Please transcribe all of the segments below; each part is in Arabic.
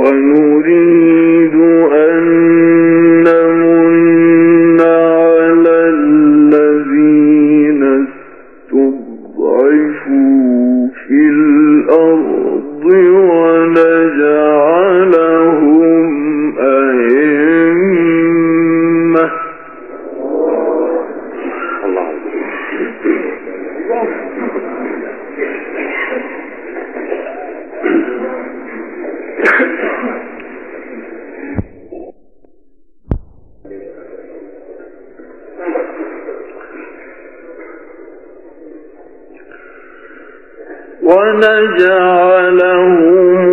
ونريد أن نمن على الذين استضعفوا في الأرض ونجعلهم أئمة. ونجعلهم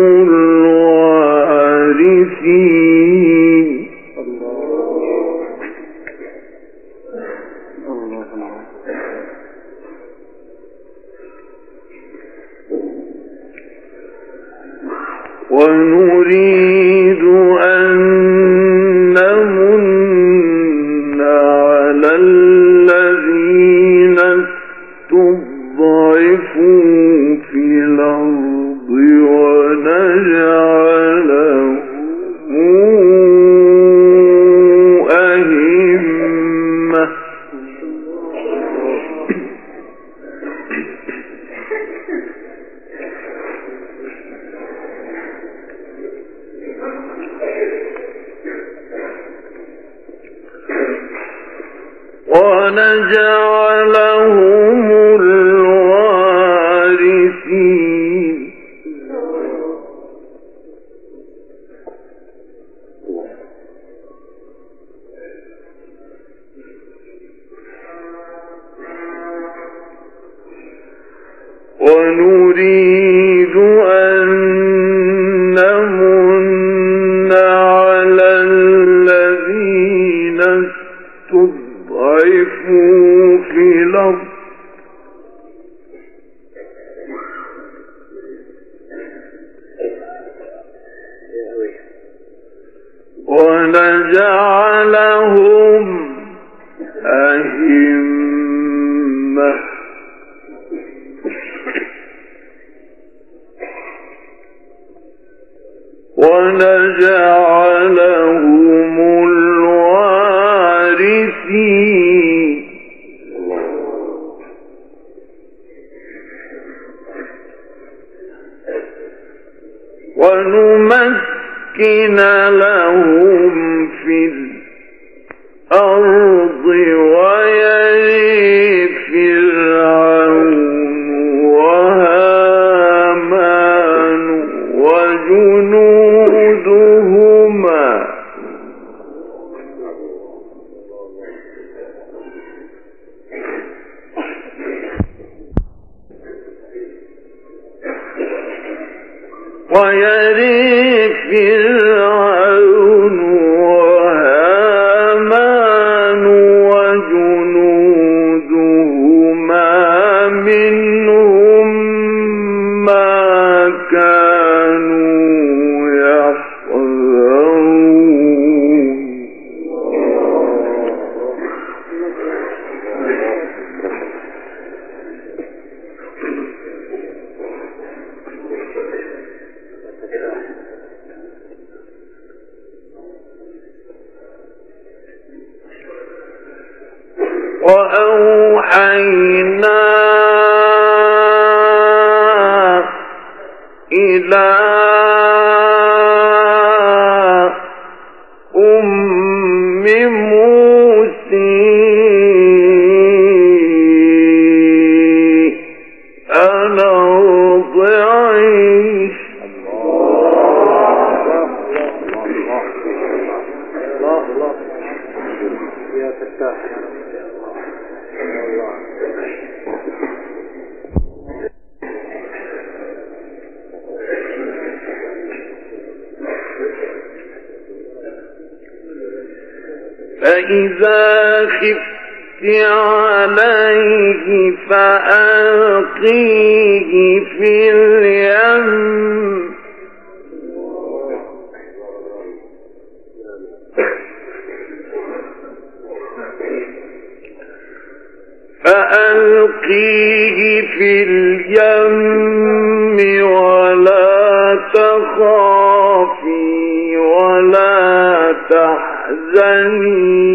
الوارثين. ونريد أن نمن على الذين استضعفوا في الأرض ونجعلهم أئمة. ونجعلهم الوارثين. ونريد أن نمن على الذين استضعفوا في الأرض ونجعلهم أئمة. ونجعلهم الوارثين. ونمكن لهم في الأرض ويرث فرعون وهامان وجنودهما منهم ما كانوا يحذرون. وأوحينا إلى أم موسى أن أرضعيه. فإذا خفت عليه فألقيه في اليم ولا تخافي تخافي ولا تحزني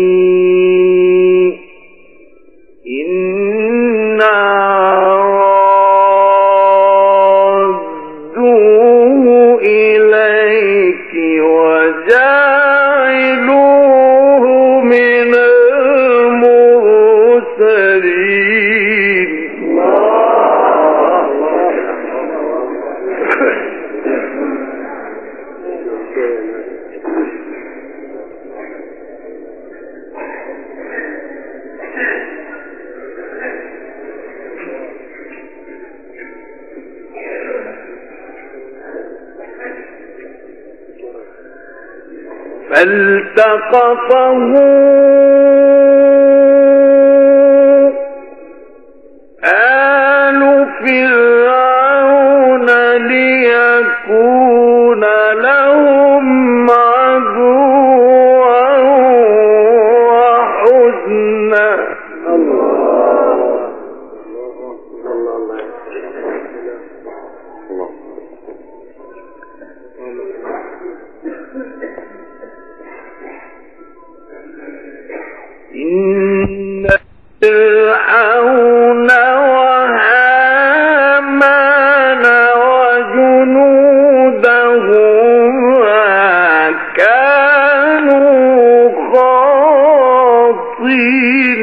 إنا رادوه إليك وجاعلوه من المرسلين. فالتقطه آل فرعون ليكون لهم عدوا وحزنا. إن فرعون وهامان وجنودهما كانوا خاطئين.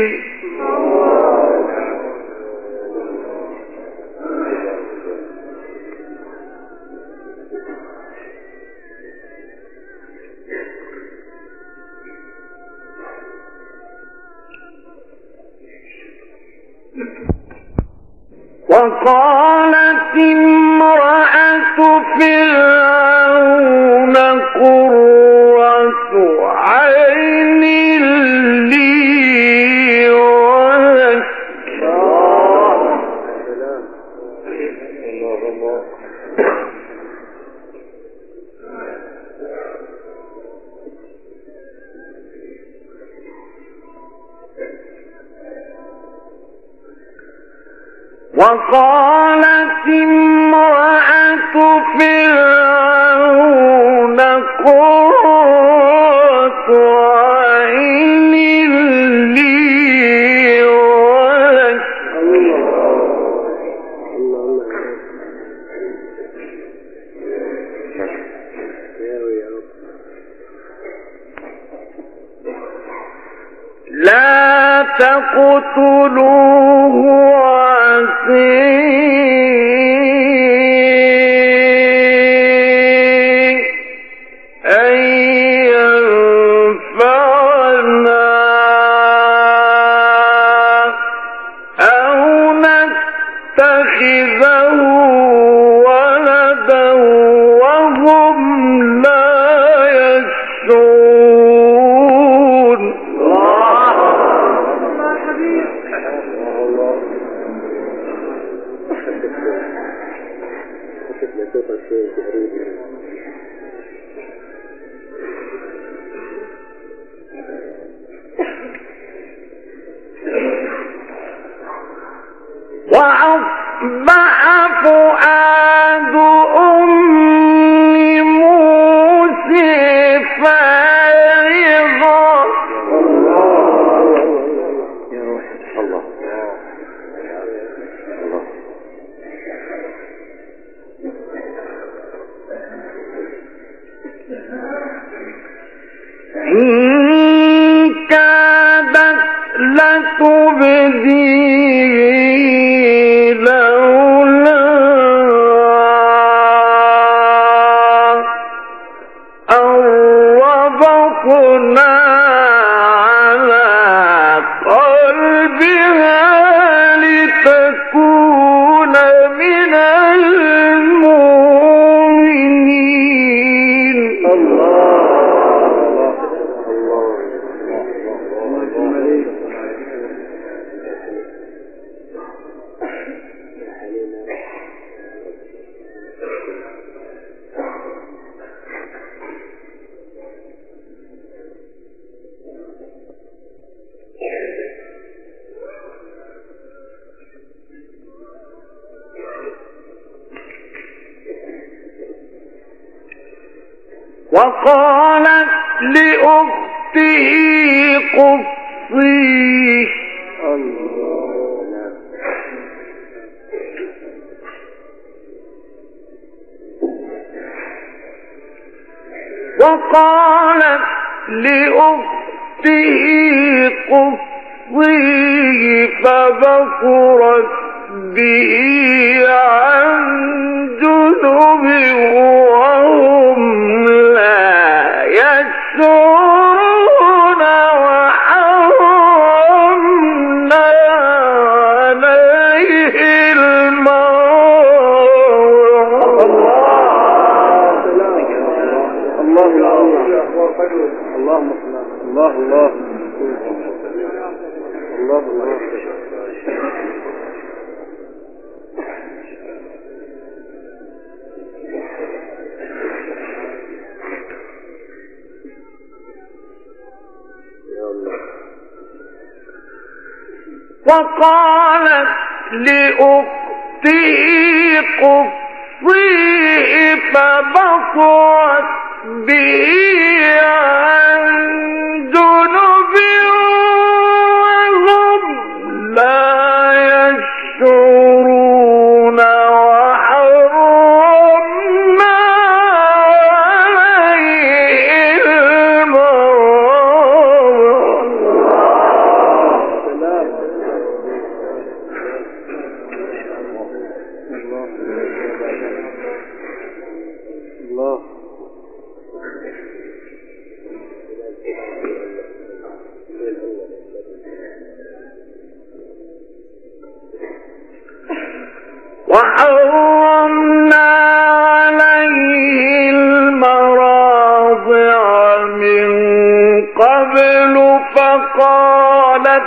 وقالت امرأة فرعون قرة عين لي ولك. وقالت امرأة فرعون قرة عين لي ولك. لا تقتلوه عسى أن ينفعنا أو نتخذه ولدا وهم لا يشعرون. وأصبح فؤاد أم موسى وقالت لأخته قصيه وقالت لأخته قصيه فبصرت به عن جنب وهم لا يشعرون وحرمنا عليه الموت. وقالت لأخته قصيه فبصرت به عن جنب وهم لا يشعرون وحرمنا عليه وحرمنا عليه المراضع من قبل فقالت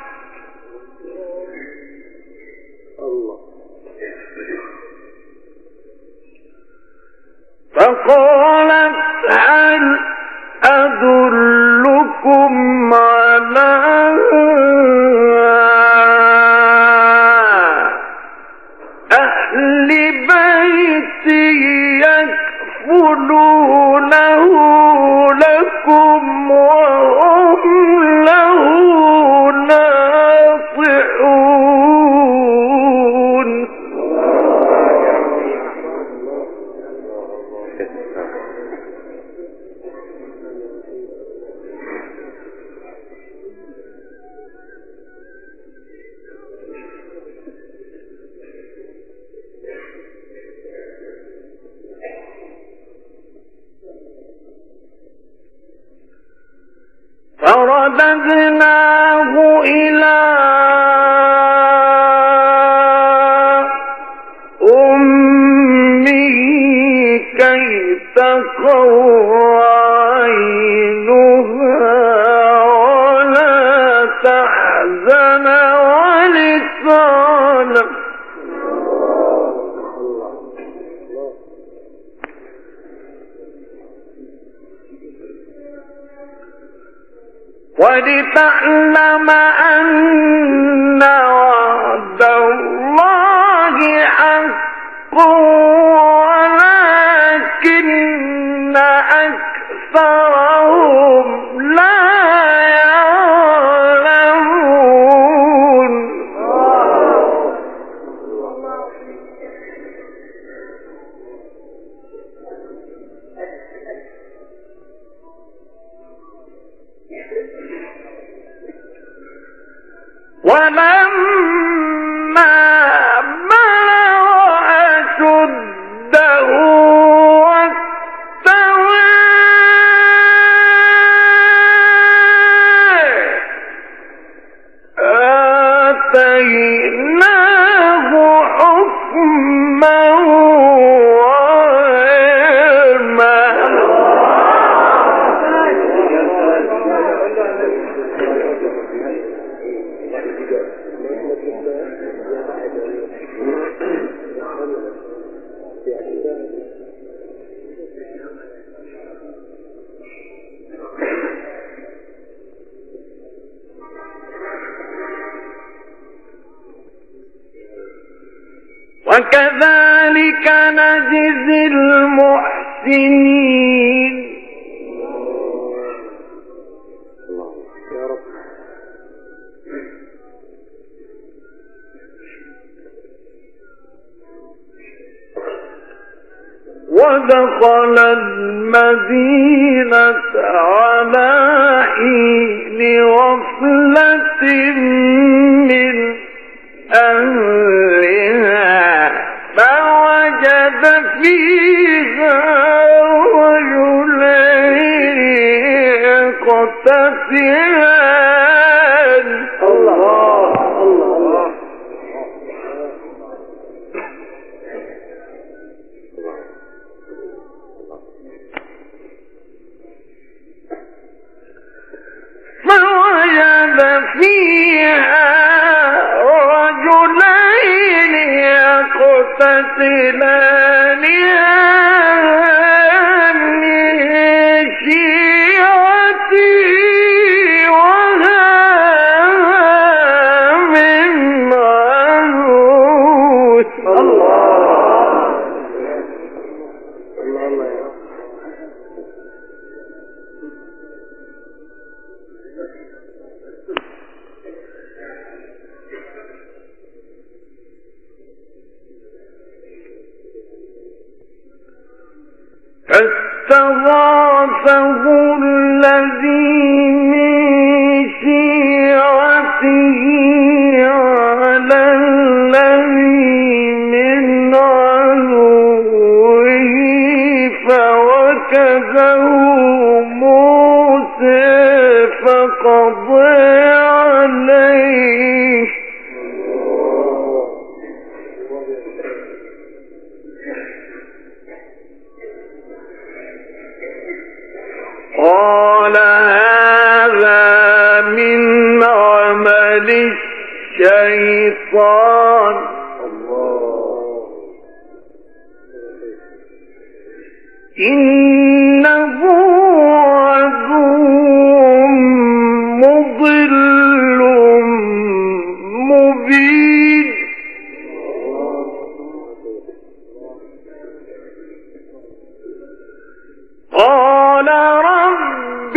هل أدلكم على أهل بيت يكفلونه لكم وهم له ناصحون. فرددناه إلى أمه كي تقر عينها ولا تحزن ولتعلم أن وعد الله حق ولكن أكثرهم لا يعلمون. ولما بلغ أشده واستوى آتيناه حكما وعلما. وكذلك نجزي المحسنين. ودخل المدينة على حين غفلة من أهلها فوجد فيها رجلين يقتتلان. الله الله. فوجد فيها رجلين يقتتلان من شيعته وهذا من عدوه. فاستغاثه الذي من شيعته على الذي من عدوه فوكزه موسى فقضى عليه. قال هذا من عمل الشيطان إنه عدو مضل مبين. قال رب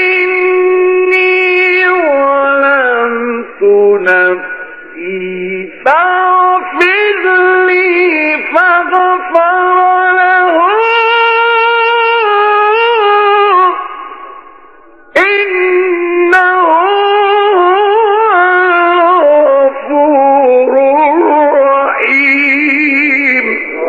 إني ظلمت نفسي فاغفر لي فغفر له إنه الغفور الرحيم.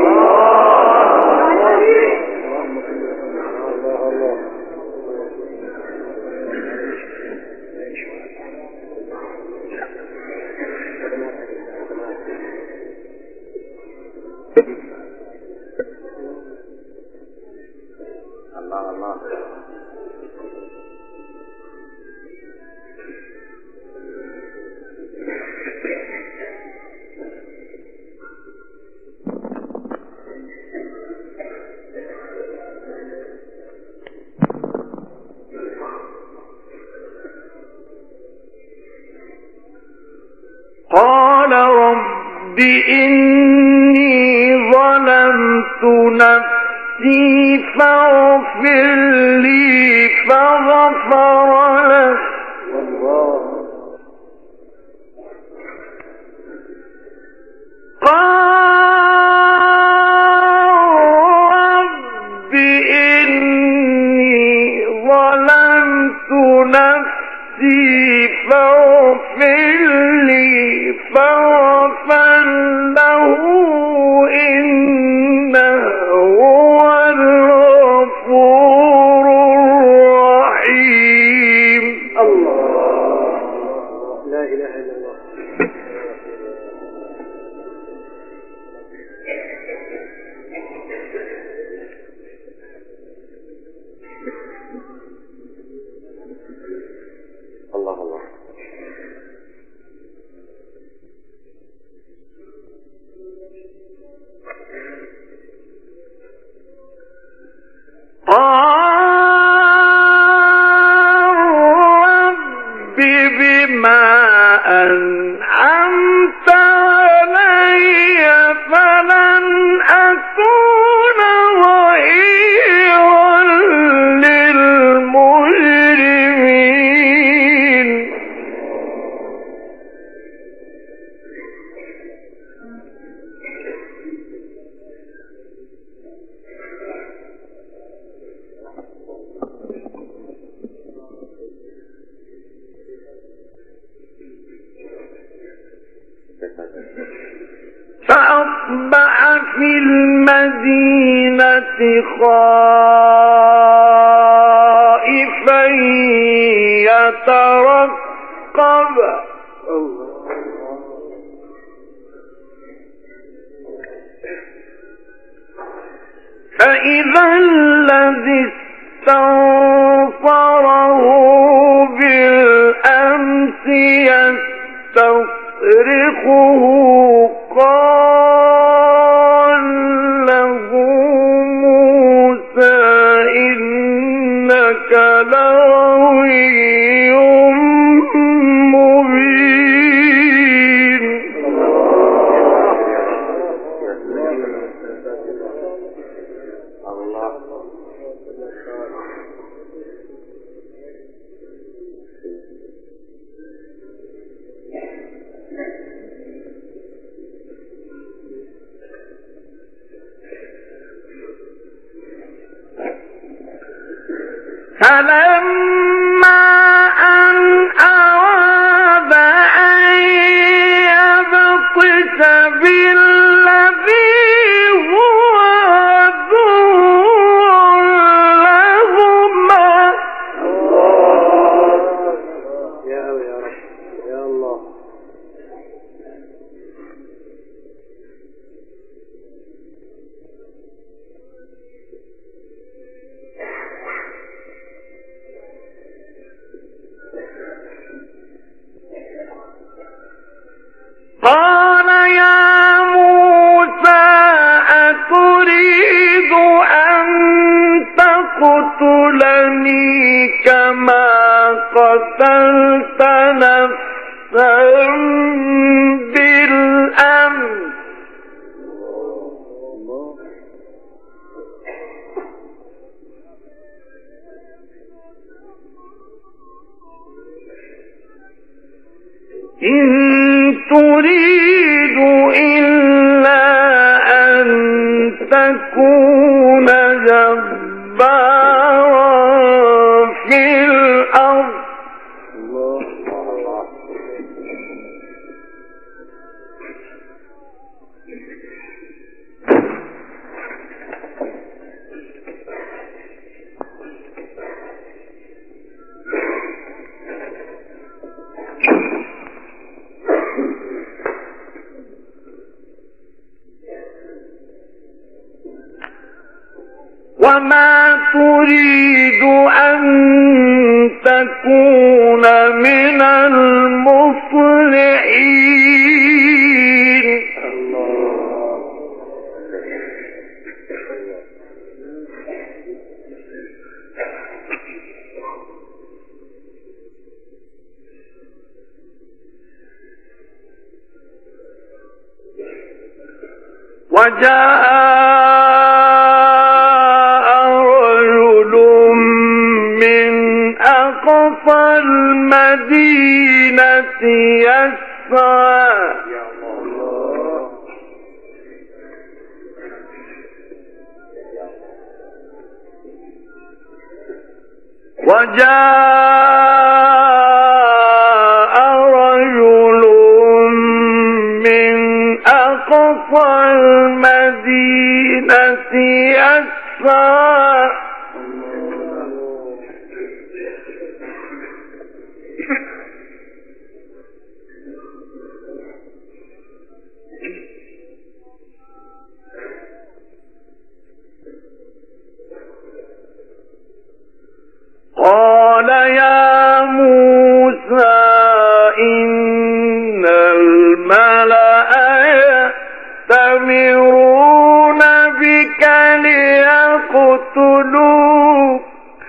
قال رب إني ظلمت نفسي فاغفر لي فغفر له قال رب إني ظلمت نفسي فاغفر لي فغفر له إنه هو الغفور الرحيم. الله لا إله إلا الله. الله الله. خائفا يترقب فإذا الذي استنصره بالأمس يستصرخه قال له موسى إنك لغوي مبين. فلما أن أراد أن يبطش بالذي هو عدو لهما يا رب يا الله قال يا موسى أتريد أن تقتلني كما قتلت نفسا بالأمس إن تريد إلا أن تكون جبارا في الأرض وما تريد أن تكون من المصلحين. وجاء أقصى المدينة يسعى وجاء رجل من أقصى المدينة يسعى قال يا موسى إن الملأ يأتمرون بك ليقتلوك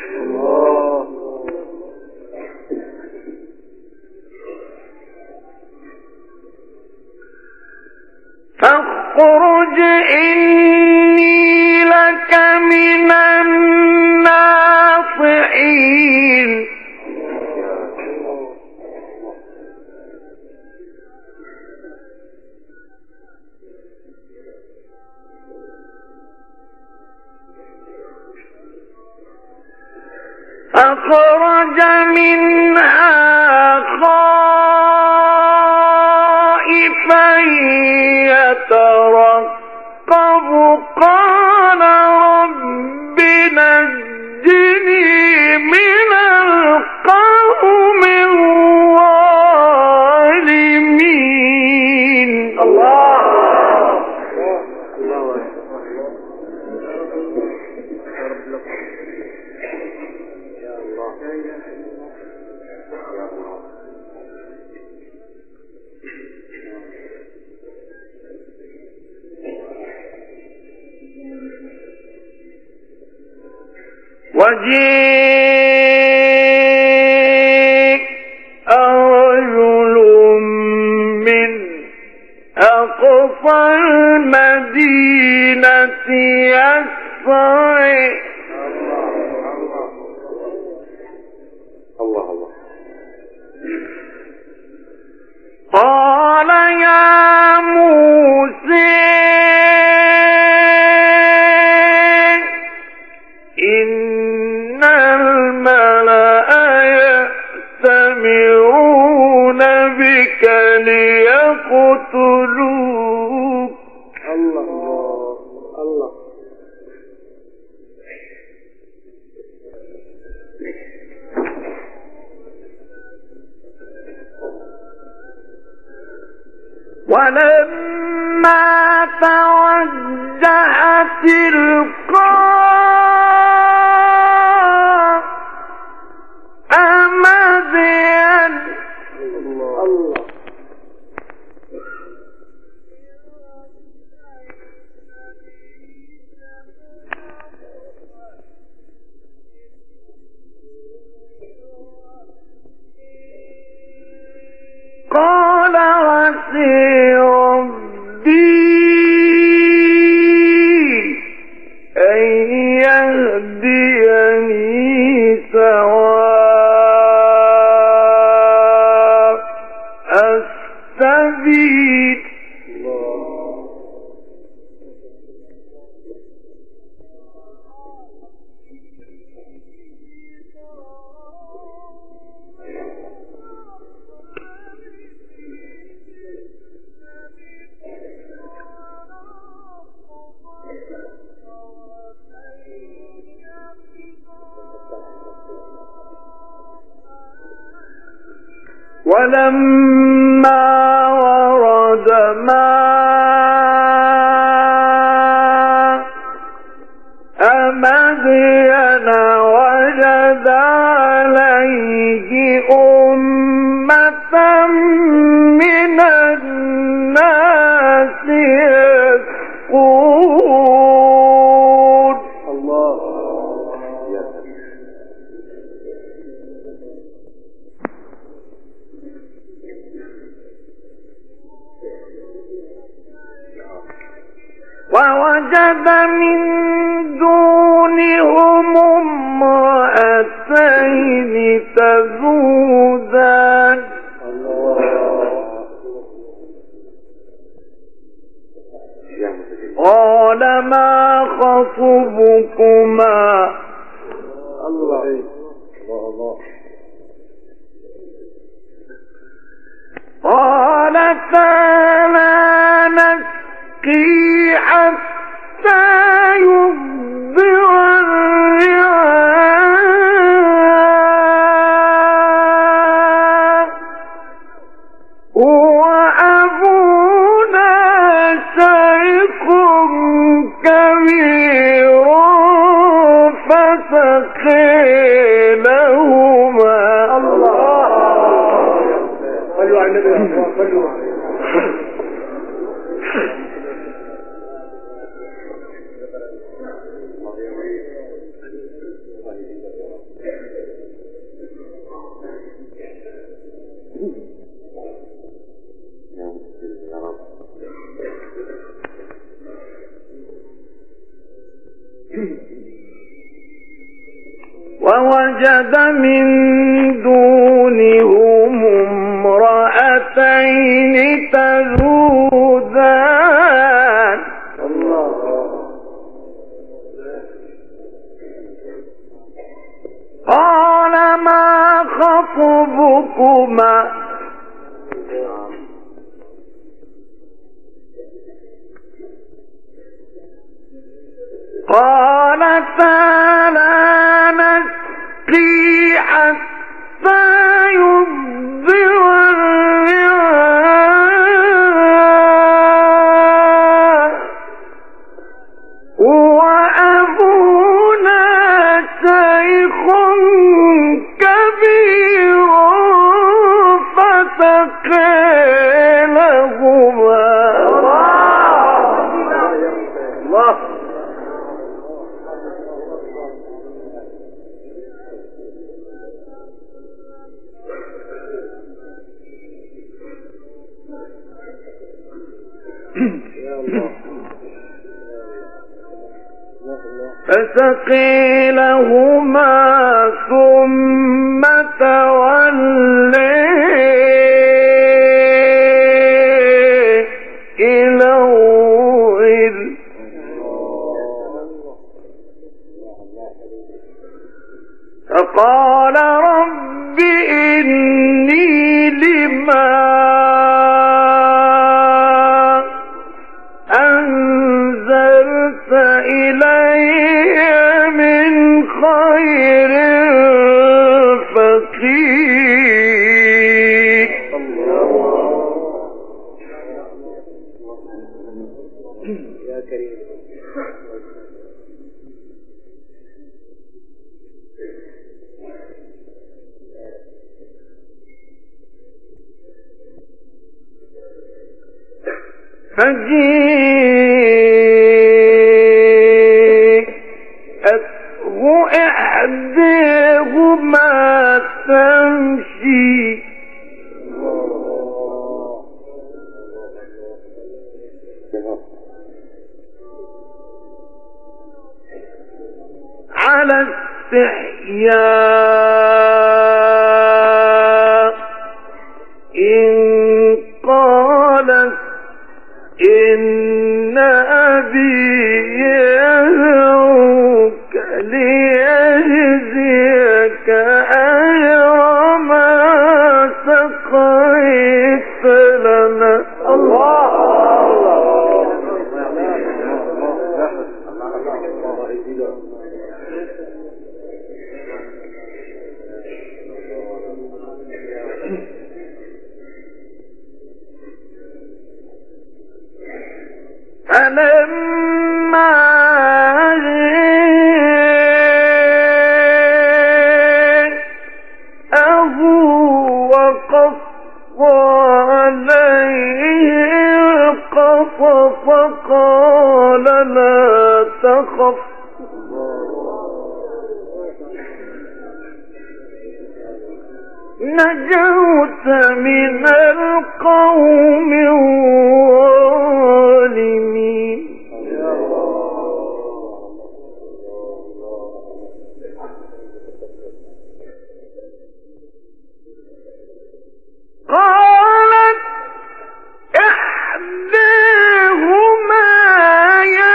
فاخرج إني لك من الناصحين. أخرج منها خائفا يترقب قال رب وجيء رجل من أقصى المدينة يسعى قال يا موسى إن الملأ يأتمرون بك ليقتلوك الله ولما توجه تلقاء مدين قال عسى ربي أن يهديني سواء السبيل ولما ورد ماء مدين وجد عليه أمة من الناس يسقون ووجد من دونهم امرأتين تذودان قال ما خطبكما قالتا لا نسقي حتى يصدر الرعاء وأبونا شيخ كبير فسقي لهما صلوا على النبي صلوا ووجد من دونهم امرأتين تذودان قال ما خطبكما قالتا لا نسقي حتى يصدر الرعاء وأبونا شيخ كبير فسقي لهما الله فسقيلهما ثم تولي إلى الظل فقال رب إني لما أنزلت إلي من خير فقير. يا كريم. فجيءته إحداهما تمشي على استحياء إن قالت إن أبي يدعوك ليجزيك أجر ما سقيت لنا. الله فلما جاءه وقص عليه القصص قال لا تخف نجوت من القوم الظالمين. قالت إحداهما يا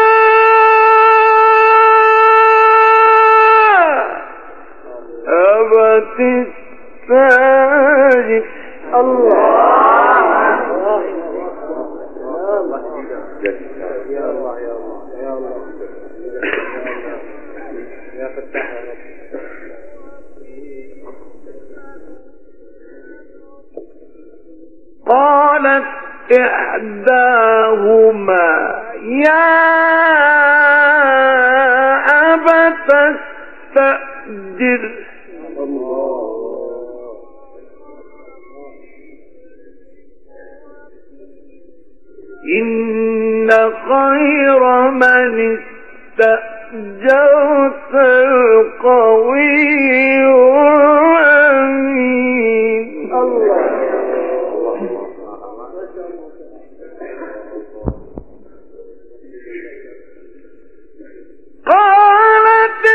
أبت استاجر. الله يا الله يا الله يا الله يا فتاح. قالت إحداهما يا أبت استأجر إن خير من استأجرت القوي الأمين. الله قالت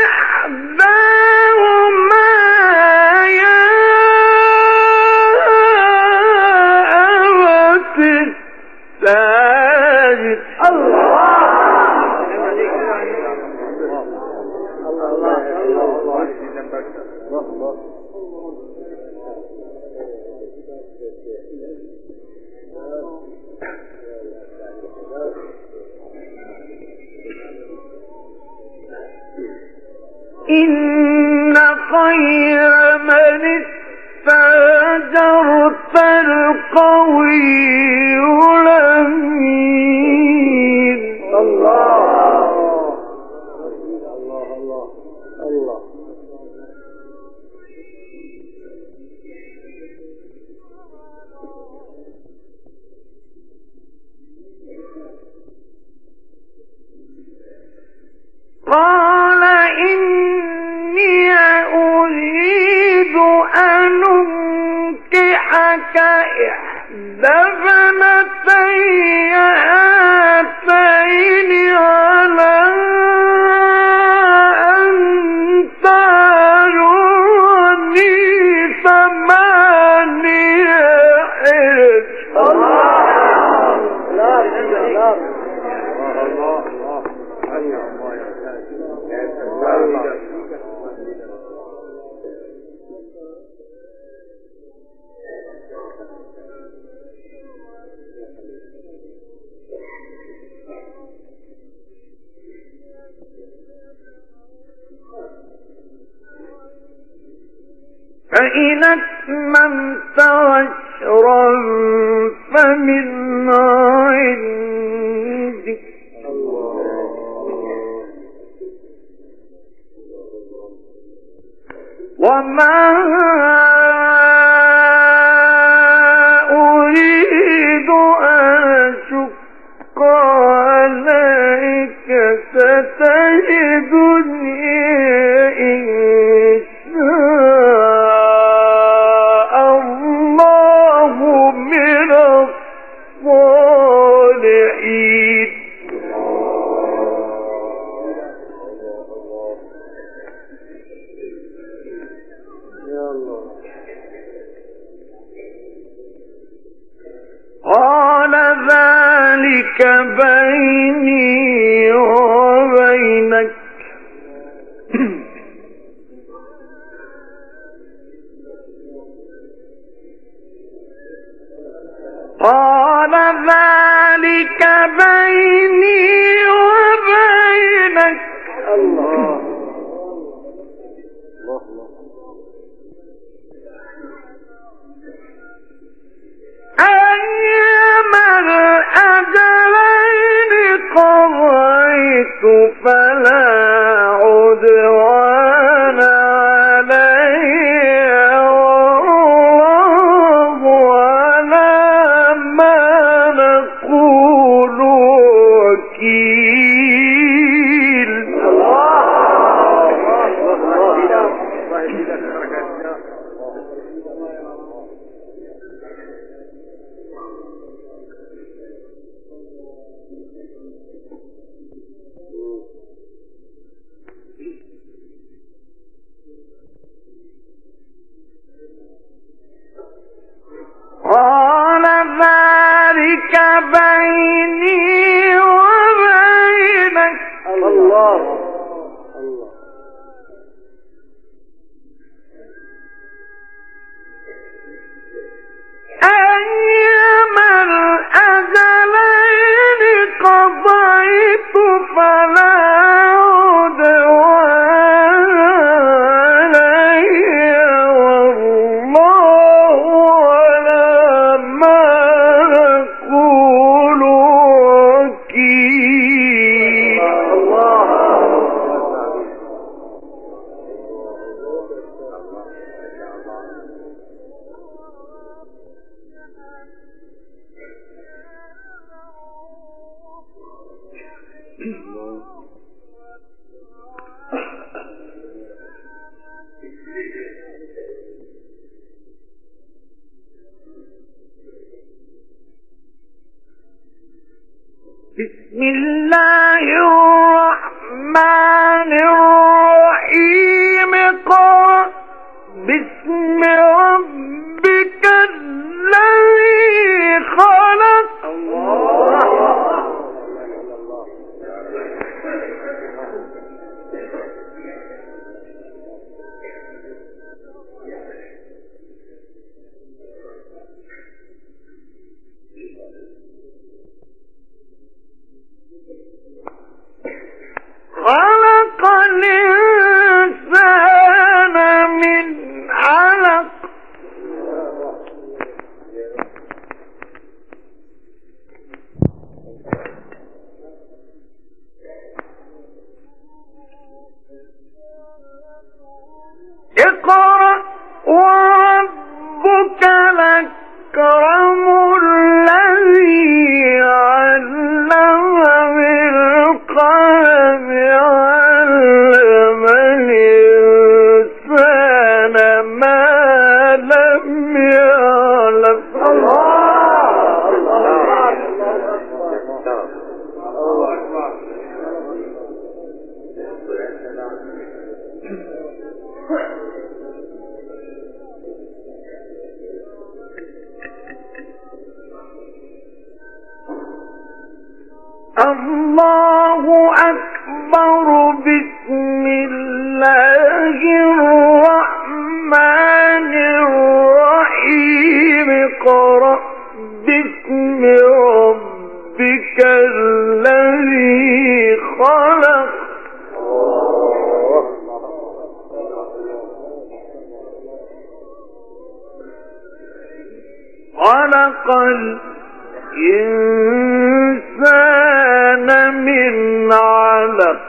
إحداهما يا أبت استأجر. إن خير من استأجرت القوي الأمين. الله الله الله الله. قال إني أريد أن أنكحك إحدى ابنتي هاتين على فإن أتممت عشرا فمن عندك وما أريد أن أشق عليك ستجدني إن شاء الله من الصالحين. قال ذلك بيني وبينك قال ذلك بيني وبينك الله أيما الأجلين قضيت فلا عدوان علي والله على ما نقول وكيل. قال ذلك بيني وبينك الله الله أيما الأجلين قضيت فلا عدوان علي والله على ما نقول وكيل. بسم الله الرحمن الرحيم. قال بسم ربك الذي خلق خلق الإنسان من علق اقرأ وربك الأكرم الذي علم بالقلم علم الإنسان ما لم يعلم. الله أكبر. بسم الله الرحمن الرحيم. اقرأ باسم ربك الذي خلق خلق الإنسان من علق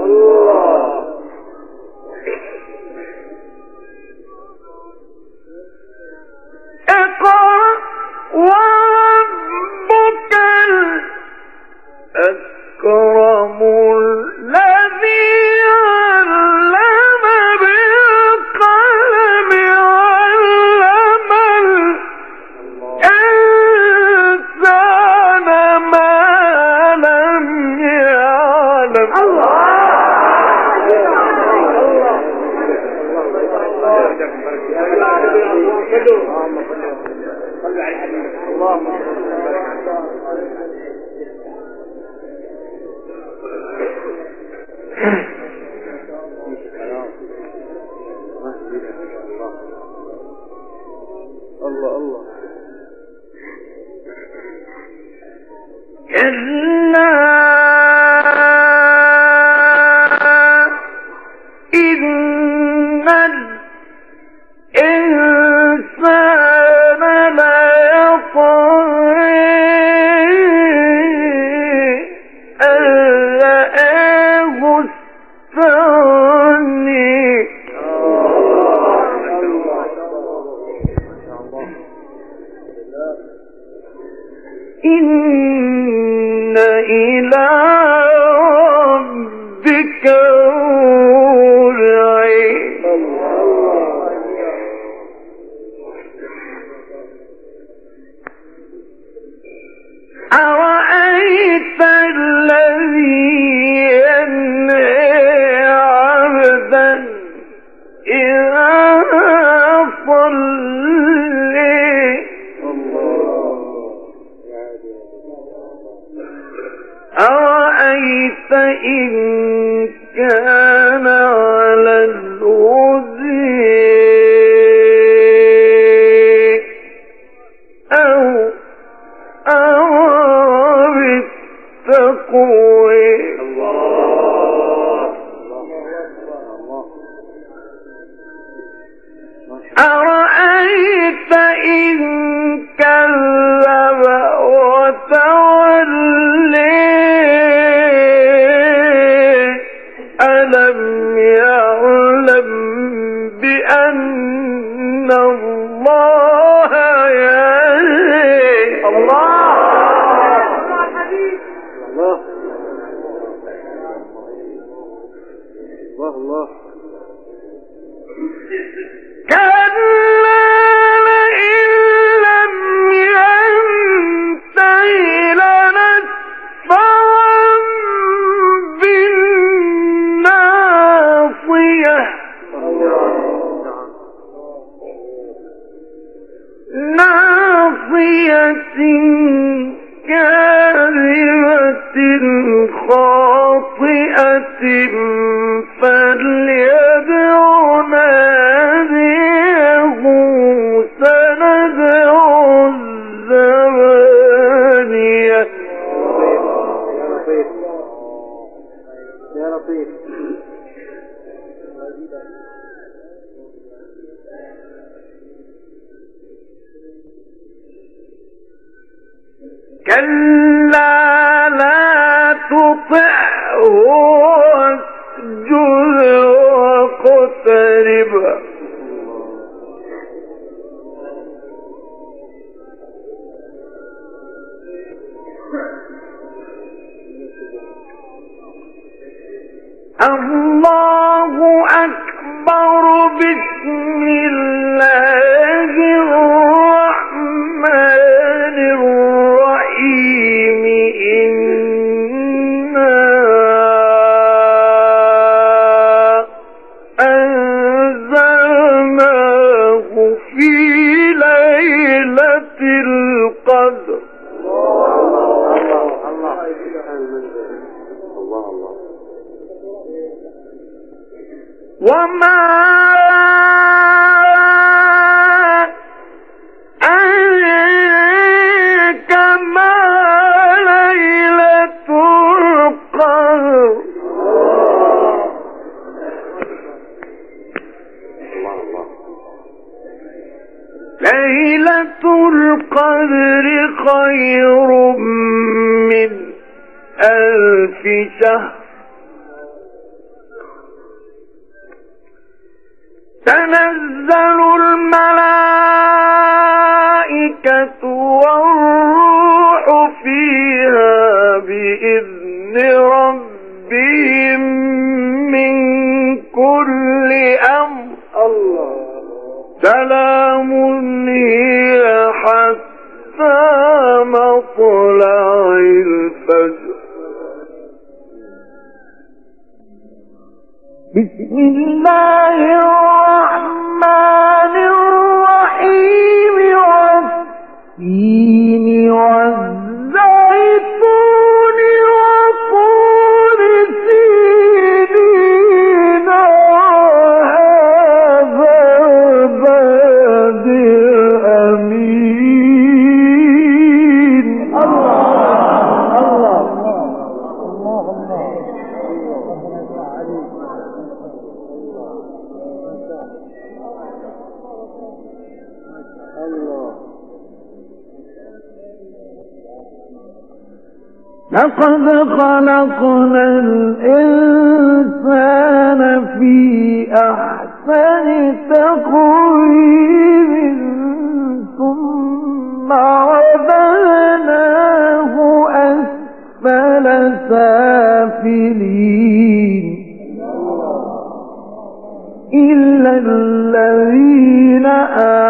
اقرأ وربك الأكرم الذي علم بالقلم علم الإنسان ما لم يعلم كلا إن الإنسان ليطغى أن رآه استغنى إن إلى ربك الرجع أرأيت الذي ينهى عبدا إذا صلى أرأيت إن كان على الهدى أو أمر بالتقوى أرأيت إن كذب وتولى ألم يعلم بأن الله يرى الله كلا لئن لم ينته لنسفعا بالناصية ناصية كاذبة خاطئة فليدع ناديه سندع الزبانية يا لطيف كلا لا تطعه واسجد واقترب الله أكبر بسم الله الرحمن الرحيم إنا أنزلناه في ليلة القدر وما أدريك ما ليلة القدر ليلة القدر خير من 1000 شهر تنزل الملائكة والروح فيها بإذن ربهم من كل أمر سلام هي حتى مطلع الفجر. بسم الله الرحمن الرحيم والتين والزيتون وطور سينين وهذا البلد الأمين. لقد خلقنا الإنسان في أحسن تقويم ثم رددناه أسفل سافلين إلا الذين